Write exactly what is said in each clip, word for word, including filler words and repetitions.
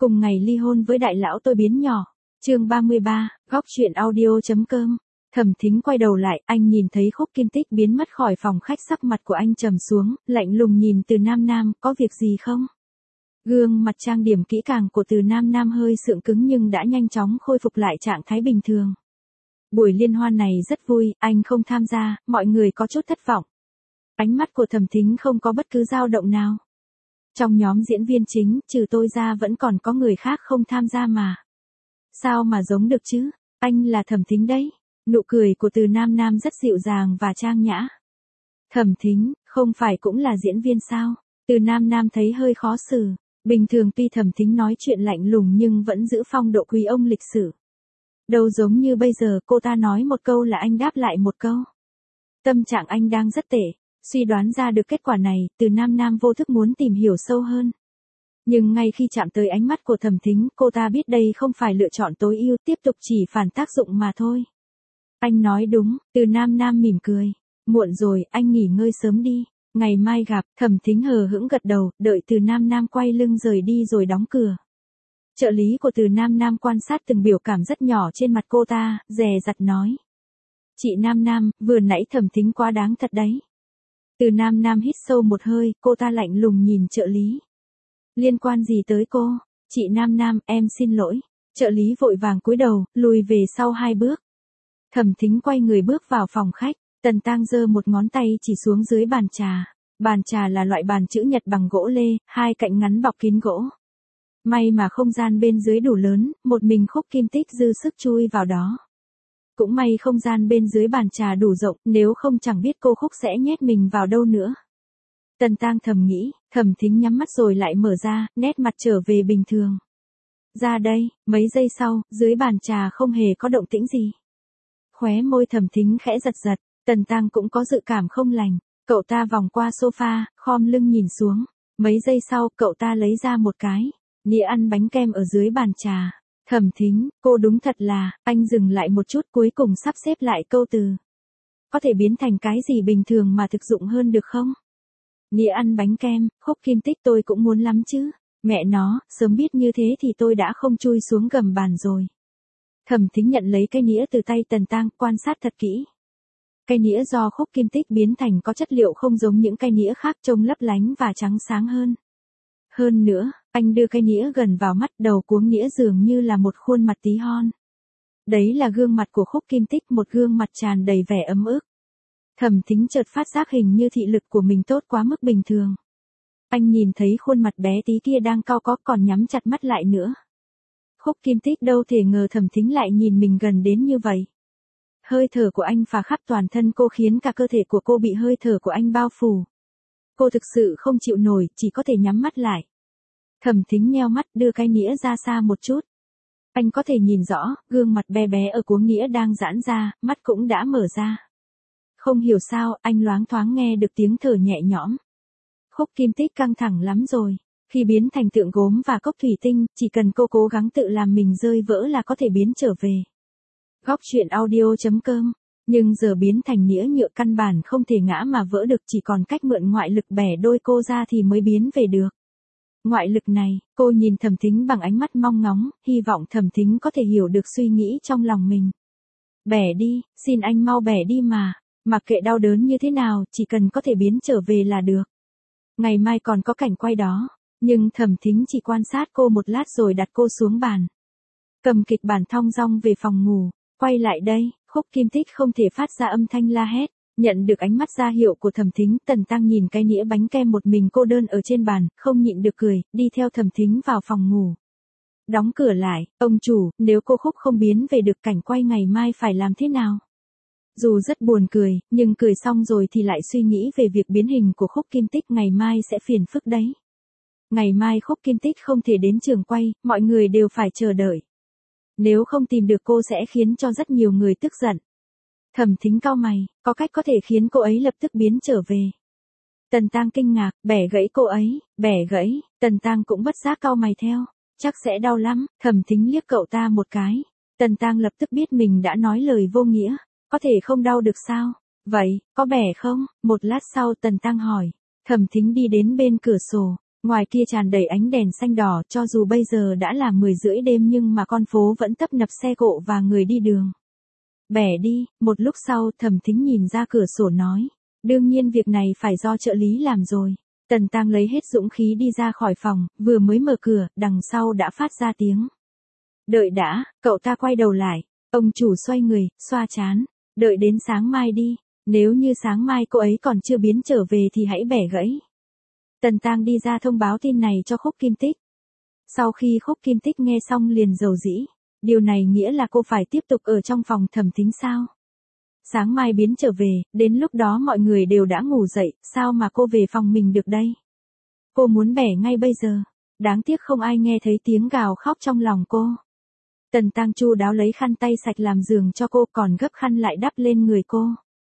Cùng ngày ly hôn với đại lão tôi biến nhỏ. Chương ba mươi ba, góc chuyện audio.com. Thẩm Thính quay đầu lại, anh nhìn thấy Khúc Kim Tích biến mất khỏi phòng khách, sắc mặt của anh trầm xuống, lạnh lùng nhìn Từ Nam Nam, có việc gì không? Gương mặt trang điểm kỹ càng của Từ Nam Nam hơi sượng cứng nhưng đã nhanh chóng khôi phục lại trạng thái bình thường. Buổi liên hoan này rất vui, anh không tham gia, mọi người có chút thất vọng. Ánh mắt của Thẩm Thính không có bất cứ dao động nào. Trong nhóm diễn viên chính, trừ tôi ra vẫn còn có người khác không tham gia mà. Sao mà giống được chứ? Anh là Thẩm Thính đấy. Nụ cười của Từ Nam Nam rất dịu dàng và trang nhã. Thẩm Thính, không phải cũng là diễn viên sao? Từ Nam Nam thấy hơi khó xử. Bình thường tuy Thẩm Thính nói chuyện lạnh lùng nhưng vẫn giữ phong độ quý ông lịch sử. Đâu giống như bây giờ cô ta nói một câu là anh đáp lại một câu. Tâm trạng anh đang rất tệ. Suy đoán ra được kết quả này, Từ Nam Nam vô thức muốn tìm hiểu sâu hơn. Nhưng ngay khi chạm tới ánh mắt của Thẩm Thính, cô ta biết đây không phải lựa chọn tối ưu, tiếp tục chỉ phản tác dụng mà thôi. Anh nói đúng, Từ Nam Nam mỉm cười. Muộn rồi, anh nghỉ ngơi sớm đi. Ngày mai gặp. Thẩm Thính hờ hững gật đầu, đợi Từ Nam Nam quay lưng rời đi rồi đóng cửa. Trợ lý của Từ Nam Nam quan sát từng biểu cảm rất nhỏ trên mặt cô ta, dè dặt nói. Chị Nam Nam, vừa nãy Thẩm Thính quá đáng thật đấy. Từ Nam Nam hít sâu một hơi, cô ta lạnh lùng nhìn trợ lý. Liên quan gì tới cô? Chị Nam Nam, em xin lỗi. Trợ lý vội vàng cúi đầu, lùi về sau hai bước. Thẩm Thính quay người bước vào phòng khách, Tần Tang giơ một ngón tay chỉ xuống dưới bàn trà. Bàn trà là loại bàn chữ nhật bằng gỗ lê, hai cạnh ngắn bọc kín gỗ. May mà không gian bên dưới đủ lớn, một mình Khúc Kim Tích dư sức chui vào đó. Cũng may không gian bên dưới bàn trà đủ rộng, nếu không chẳng biết cô Khúc sẽ nhét mình vào đâu nữa. Tần Tang thầm nghĩ, Thẩm Thính nhắm mắt rồi lại mở ra, nét mặt trở về bình thường. Ra đây, mấy giây sau, dưới bàn trà không hề có động tĩnh gì. Khóe môi Thẩm Thính khẽ giật giật, Tần Tang cũng có dự cảm không lành. Cậu ta vòng qua sofa, khom lưng nhìn xuống. Mấy giây sau, cậu ta lấy ra một cái nĩa ăn bánh kem ở dưới bàn trà. Thẩm Thính, cô đúng thật là, anh dừng lại một chút cuối cùng sắp xếp lại câu từ. Có thể biến thành cái gì bình thường mà thực dụng hơn được không? Nĩa ăn bánh kem, Khúc Kim Tích tôi cũng muốn lắm chứ. Mẹ nó, sớm biết như thế thì tôi đã không chui xuống gầm bàn rồi. Thẩm Thính nhận lấy cái nĩa từ tay Tần Tang, quan sát thật kỹ. Cái nĩa do Khúc Kim Tích biến thành có chất liệu không giống những cái nĩa khác, trông lấp lánh và trắng sáng hơn. Hơn nữa, anh đưa cái nĩa gần vào mắt, đầu cuống nĩa dường như là một khuôn mặt tí hon. Đấy là gương mặt của Khúc Kim Tích, một gương mặt tràn đầy vẻ ấm ức. Thẩm Thính chợt phát giác hình như thị lực của mình tốt quá mức bình thường. Anh nhìn thấy khuôn mặt bé tí kia đang cau có còn nhắm chặt mắt lại nữa. Khúc Kim Tích đâu thể ngờ Thẩm Thính lại nhìn mình gần đến như vậy. Hơi thở của anh phả khắp toàn thân cô khiến cả cơ thể của cô bị hơi thở của anh bao phủ. Cô thực sự không chịu nổi, chỉ có thể nhắm mắt lại. Thẩm Thính nheo mắt đưa cái nĩa ra xa một chút. Anh có thể nhìn rõ, gương mặt bé bé ở cuống nĩa đang giãn ra, mắt cũng đã mở ra. Không hiểu sao, anh loáng thoáng nghe được tiếng thở nhẹ nhõm. Khúc Kim Tích căng thẳng lắm rồi. Khi biến thành tượng gốm và cốc thủy tinh, chỉ cần cô cố gắng tự làm mình rơi vỡ là có thể biến trở về. Góc chuyện audio.com. Nhưng giờ biến thành nĩa nhựa căn bản không thể ngã mà vỡ được, chỉ còn cách mượn ngoại lực bẻ đôi cô ra thì mới biến về được. Ngoại lực này, cô nhìn Thẩm Thính bằng ánh mắt mong ngóng, hy vọng Thẩm Thính có thể hiểu được suy nghĩ trong lòng mình. Bẻ đi, xin anh mau bẻ đi mà, mặc kệ đau đớn như thế nào, chỉ cần có thể biến trở về là được. Ngày mai còn có cảnh quay đó, nhưng Thẩm Thính chỉ quan sát cô một lát rồi đặt cô xuống bàn. Cầm kịch bản thong dong về phòng ngủ, quay lại đây, Khúc Kim Tích không thể phát ra âm thanh la hét. Nhận được ánh mắt ra hiệu của Thẩm Thính, Tần Tang nhìn cái nĩa bánh kem một mình cô đơn ở trên bàn, không nhịn được cười, đi theo Thẩm Thính vào phòng ngủ. Đóng cửa lại, ông chủ, nếu cô Khúc không biến về được, cảnh quay ngày mai phải làm thế nào? Dù rất buồn cười, nhưng cười xong rồi thì lại suy nghĩ về việc biến hình của Khúc Kim Tích ngày mai sẽ phiền phức đấy. Ngày mai Khúc Kim Tích không thể đến trường quay, mọi người đều phải chờ đợi. Nếu không tìm được cô sẽ khiến cho rất nhiều người tức giận. Thẩm Thính cau mày, có cách có thể khiến cô ấy lập tức biến trở về. Tần Tang kinh ngạc, bẻ gãy cô ấy, bẻ gãy, Tần Tang cũng bất giác cau mày theo, chắc sẽ đau lắm. Thẩm Thính liếc cậu ta một cái. Tần Tang lập tức biết mình đã nói lời vô nghĩa, có thể không đau được sao? Vậy, có bẻ không? Một lát sau Tần Tang hỏi. Thẩm Thính đi đến bên cửa sổ, Ngoài kia tràn đầy ánh đèn xanh đỏ, cho dù bây giờ đã là mười rưỡi đêm nhưng mà con phố vẫn tấp nập xe cộ và người đi đường. Bẻ đi, một lúc sau Thẩm Thính nhìn ra cửa sổ nói. Đương nhiên việc này phải do trợ lý làm rồi. Tần Tăng lấy hết dũng khí đi ra khỏi phòng, vừa mới mở cửa, đằng sau đã phát ra tiếng. Đợi đã, cậu ta quay đầu lại. Ông chủ xoay người, xoa trán. Đợi đến sáng mai đi. Nếu như sáng mai cô ấy còn chưa biến trở về thì hãy bẻ gãy. Tần Tăng đi ra thông báo tin này cho Khúc Kim Tích. Sau khi Khúc Kim Tích nghe xong liền rầu rĩ. Điều này nghĩa là cô phải tiếp tục ở trong phòng Thẩm Thính sao? Sáng mai biến trở về, đến lúc đó mọi người đều đã ngủ dậy, sao mà cô về phòng mình được đây? Cô muốn bẻ ngay bây giờ. Đáng tiếc không ai nghe thấy tiếng gào khóc trong lòng cô. Tần Tăng chu đáo lấy khăn tay sạch làm giường cho cô, còn gấp khăn lại đắp lên người cô.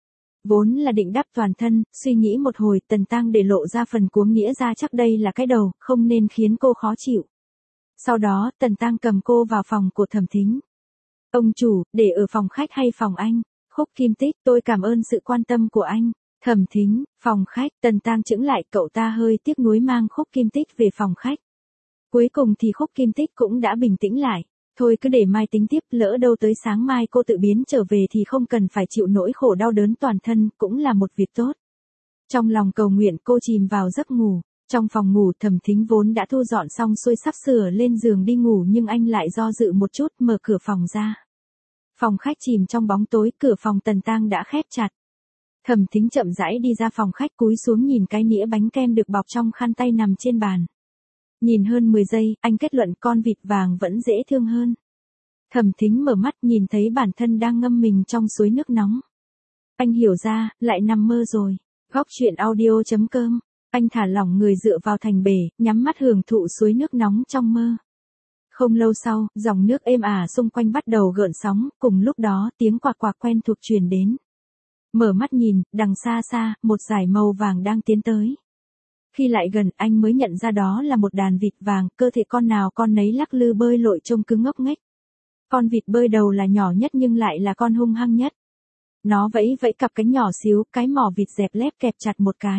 Vốn là định đắp toàn thân, suy nghĩ một hồi Tần Tăng để lộ ra phần cuống nghĩa ra chắc đây là cái đầu, không nên khiến cô khó chịu. Sau đó Tần Tăng cầm cô vào phòng của Thẩm Thính. Ông chủ, để ở phòng khách hay phòng anh? Khúc Kim Tích, tôi cảm ơn sự quan tâm của anh. Thẩm Thính, phòng khách. Tần Tăng chững lại, cậu ta hơi tiếc nuối mang Khúc Kim Tích về phòng khách. Cuối cùng thì Khúc Kim Tích cũng đã bình tĩnh lại. Thôi cứ để mai tính tiếp, lỡ đâu tới sáng mai cô tự biến trở về thì không cần phải chịu nỗi khổ đau đớn toàn thân, cũng là một việc tốt. Trong lòng cầu nguyện cô chìm vào giấc ngủ. Trong phòng ngủ Thẩm Thính vốn đã thu dọn xong xuôi sắp sửa lên giường đi ngủ nhưng anh lại do dự một chút mở cửa phòng ra. Phòng khách chìm trong bóng tối, cửa phòng Tần Tăng đã khép chặt. Thẩm Thính chậm rãi đi ra phòng khách cúi xuống nhìn cái nĩa bánh kem được bọc trong khăn tay nằm trên bàn. Nhìn hơn mười giây, anh kết luận con vịt vàng vẫn dễ thương hơn. Thẩm Thính mở mắt nhìn thấy bản thân đang ngâm mình trong suối nước nóng. Anh hiểu ra, lại nằm mơ rồi. Góc truyện audio chấm com. Anh thả lỏng người dựa vào thành bể, nhắm mắt hưởng thụ suối nước nóng trong mơ. Không lâu sau, dòng nước êm ả xung quanh bắt đầu gợn sóng, cùng lúc đó tiếng quạc quạc quen thuộc truyền đến. Mở mắt nhìn, đằng xa xa, một dải màu vàng đang tiến tới. Khi lại gần, anh mới nhận ra đó là một đàn vịt vàng, cơ thể con nào con nấy lắc lư bơi lội trông cứng ngốc nghếch. Con vịt bơi đầu là nhỏ nhất nhưng lại là con hung hăng nhất. Nó vẫy vẫy cặp cánh nhỏ xíu, cái mỏ vịt dẹp lép kẹp chặt một cái.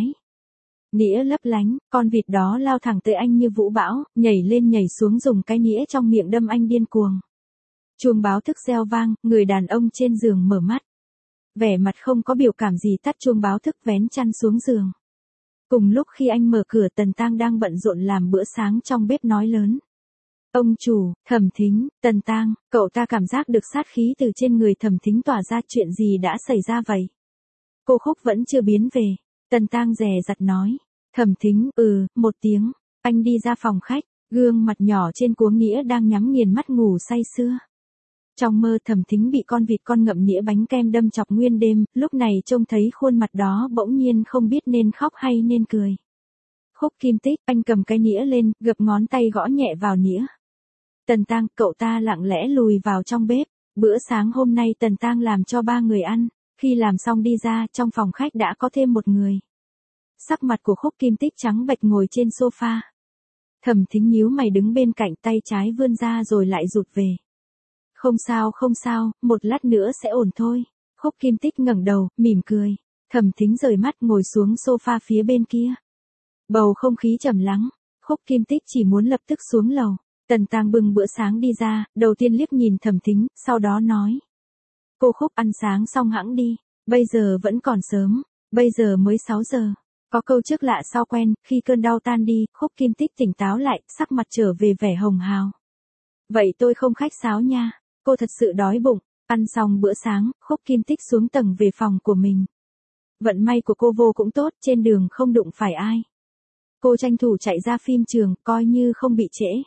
Nĩa lấp lánh, con vịt đó lao thẳng tới anh như vũ bão, nhảy lên nhảy xuống dùng cái nĩa trong miệng đâm anh điên cuồng. Chuông báo thức reo vang, người đàn ông trên giường mở mắt. Vẻ mặt không có biểu cảm gì tắt chuông báo thức vén chăn xuống giường. Cùng lúc khi anh mở cửa Tần Tăng đang bận rộn làm bữa sáng trong bếp nói lớn. Ông chủ, Thẩm Thính, Tần Tăng, cậu ta cảm giác được sát khí từ trên người Thẩm Thính tỏa ra, chuyện gì đã xảy ra vậy? Cô Khúc vẫn chưa biến về. Tần Tăng dè dặt nói. Thẩm Thính, ừ, một tiếng. Anh đi ra phòng khách, gương mặt nhỏ trên cuống nĩa đang nhắm nghiền mắt ngủ say sưa. Trong mơ Thẩm Thính bị con vịt con ngậm nĩa bánh kem đâm chọc nguyên đêm, lúc này trông thấy khuôn mặt đó bỗng nhiên không biết nên khóc hay nên cười. Khúc Kim Tích, anh cầm cái nĩa lên, gập ngón tay gõ nhẹ vào nĩa. Tần Tăng, cậu ta lặng lẽ lùi vào trong bếp. Bữa sáng hôm nay Tần Tăng làm cho ba người ăn. Khi làm xong đi ra, trong phòng khách đã có thêm một người. Sắc mặt của Khúc Kim Tích trắng bệch ngồi trên sofa. Thẩm Thính nhíu mày đứng bên cạnh, tay trái vươn ra rồi lại rụt về. Không sao không sao, một lát nữa sẽ ổn thôi. Khúc Kim Tích ngẩng đầu, mỉm cười. Thẩm Thính rời mắt ngồi xuống sofa phía bên kia. Bầu không khí trầm lắng. Khúc Kim Tích chỉ muốn lập tức xuống lầu. Tần Tăng bưng bữa sáng đi ra, đầu tiên liếc nhìn Thẩm Thính, sau đó nói. Cô Khúc ăn sáng xong hẵng đi, bây giờ vẫn còn sớm, bây giờ mới sáu giờ. Có câu trước lạ sau quen, khi cơn đau tan đi, Khúc Kim Tích tỉnh táo lại, sắc mặt trở về vẻ hồng hào. Vậy tôi không khách sáo nha, cô thật sự đói bụng. Ăn xong bữa sáng, Khúc Kim Tích xuống tầng về phòng của mình. Vận may của cô vô cũng tốt, trên đường không đụng phải ai. Cô tranh thủ chạy ra phim trường, coi như không bị trễ.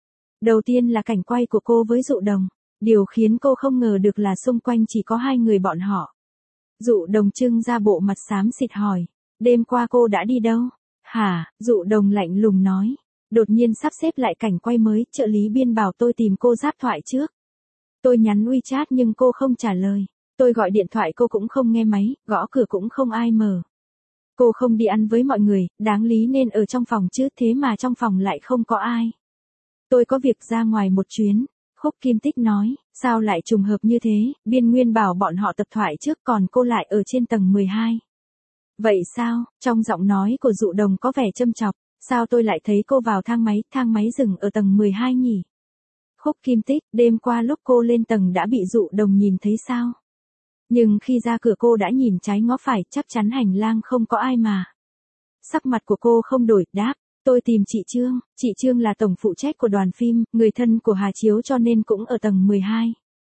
Đầu tiên là cảnh quay của cô với Dụ Đồng. Điều khiến cô không ngờ được là xung quanh chỉ có hai người bọn họ. Dụ Đồng trưng ra bộ mặt xám xịt hỏi. Đêm qua cô đã đi đâu? Hả? Dụ Đồng lạnh lùng nói. Đột nhiên sắp xếp lại cảnh quay mới, trợ lý biên bảo tôi tìm cô giáp thoại trước. Tôi nhắn WeChat nhưng cô không trả lời. Tôi gọi điện thoại cô cũng không nghe máy, gõ cửa cũng không ai mở. Cô không đi ăn với mọi người, đáng lý nên ở trong phòng chứ, thế mà trong phòng lại không có ai. Tôi có việc ra ngoài một chuyến. Khúc Kim Tích nói, sao lại trùng hợp như thế, biên nguyên bảo bọn họ tập thoại trước còn cô lại ở trên tầng mười hai. Vậy sao? Trong giọng nói của Dụ Đồng có vẻ châm chọc. Sao tôi lại thấy cô vào thang máy, thang máy dừng ở tầng mười hai nhỉ? Khúc Kim Tích, đêm qua lúc cô lên tầng đã bị Dụ Đồng nhìn thấy sao? Nhưng khi ra cửa cô đã nhìn trái ngó phải, chắc chắn hành lang không có ai mà. Sắc mặt của cô không đổi, đáp, tôi tìm chị Trương, chị Trương là tổng phụ trách của đoàn phim, người thân của Hà Chiếu cho nên cũng ở tầng mười hai.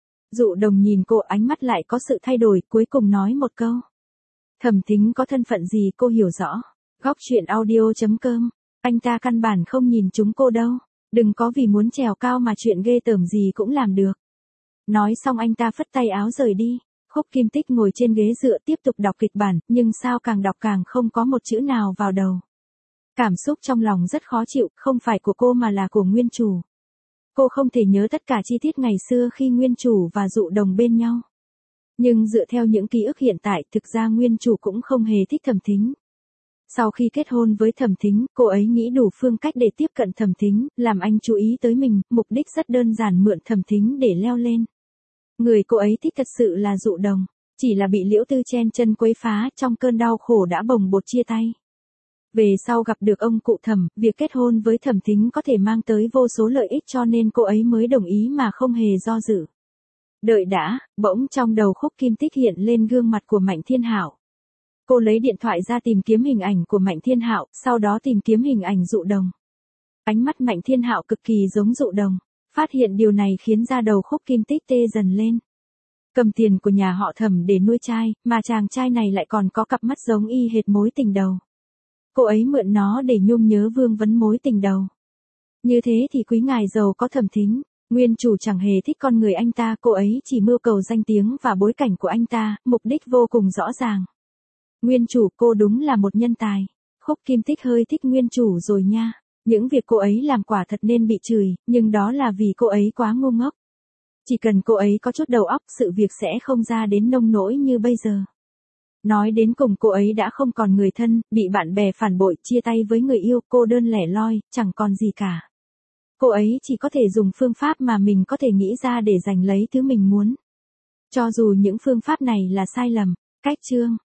Dụ Đồng nhìn cô, ánh mắt lại có sự thay đổi, cuối cùng nói một câu. Thẩm Thính có thân phận gì cô hiểu rõ. Góc chuyện audio chấm com, anh ta căn bản không nhìn chúng cô đâu. Đừng có vì muốn trèo cao mà chuyện ghê tởm gì cũng làm được. Nói xong anh ta phất tay áo rời đi. Khúc Kim Tích ngồi trên ghế dựa tiếp tục đọc kịch bản, nhưng sao càng đọc càng không có một chữ nào vào đầu. Cảm xúc trong lòng rất khó chịu, không phải của cô mà là của nguyên chủ. Cô không thể nhớ tất cả chi tiết ngày xưa khi nguyên chủ và Dụ Đồng bên nhau. Nhưng dựa theo những ký ức hiện tại, thực ra nguyên chủ cũng không hề thích Thẩm Thính. Sau khi kết hôn với Thẩm Thính, cô ấy nghĩ đủ phương cách để tiếp cận Thẩm Thính, làm anh chú ý tới mình, mục đích rất đơn giản, mượn Thẩm Thính để leo lên. Người cô ấy thích thật sự là Dụ Đồng, chỉ là bị Liễu Tư chen chân quấy phá, trong cơn đau khổ đã bồng bột chia tay. Về sau gặp được ông cụ Thẩm, việc kết hôn với Thẩm Thính có thể mang tới vô số lợi ích cho nên cô ấy mới đồng ý mà không hề do dự. Đợi đã, bỗng trong đầu Khúc Kim Tích hiện lên gương mặt của Mạnh Thiên Hạo. Cô lấy điện thoại ra tìm kiếm hình ảnh của Mạnh Thiên Hạo, sau đó tìm kiếm hình ảnh Dụ Đồng. Ánh mắt Mạnh Thiên Hạo cực kỳ giống Dụ Đồng, phát hiện điều này khiến da đầu Khúc Kim Tích tê dần lên. Cầm tiền của nhà họ Thẩm để nuôi trai, mà chàng trai này lại còn có cặp mắt giống y hệt mối tình đầu. Cô ấy mượn nó để nhung nhớ vương vấn mối tình đầu. Như thế thì quý ngài giàu có Thẩm Thính. Nguyên chủ chẳng hề thích con người anh ta, cô ấy chỉ mưu cầu danh tiếng và bối cảnh của anh ta, mục đích vô cùng rõ ràng. Nguyên chủ, cô đúng là một nhân tài. Khúc Kim Tích hơi thích nguyên chủ rồi nha. Những việc cô ấy làm quả thật nên bị chửi, nhưng đó là vì cô ấy quá ngu ngốc. Chỉ cần cô ấy có chút đầu óc, sự việc sẽ không ra đến nông nỗi như bây giờ. Nói đến cùng cô ấy đã không còn người thân, bị bạn bè phản bội, chia tay với người yêu, cô đơn lẻ loi, chẳng còn gì cả. Cô ấy chỉ có thể dùng phương pháp mà mình có thể nghĩ ra để giành lấy thứ mình muốn. Cho dù những phương pháp này là sai lầm. Cách chương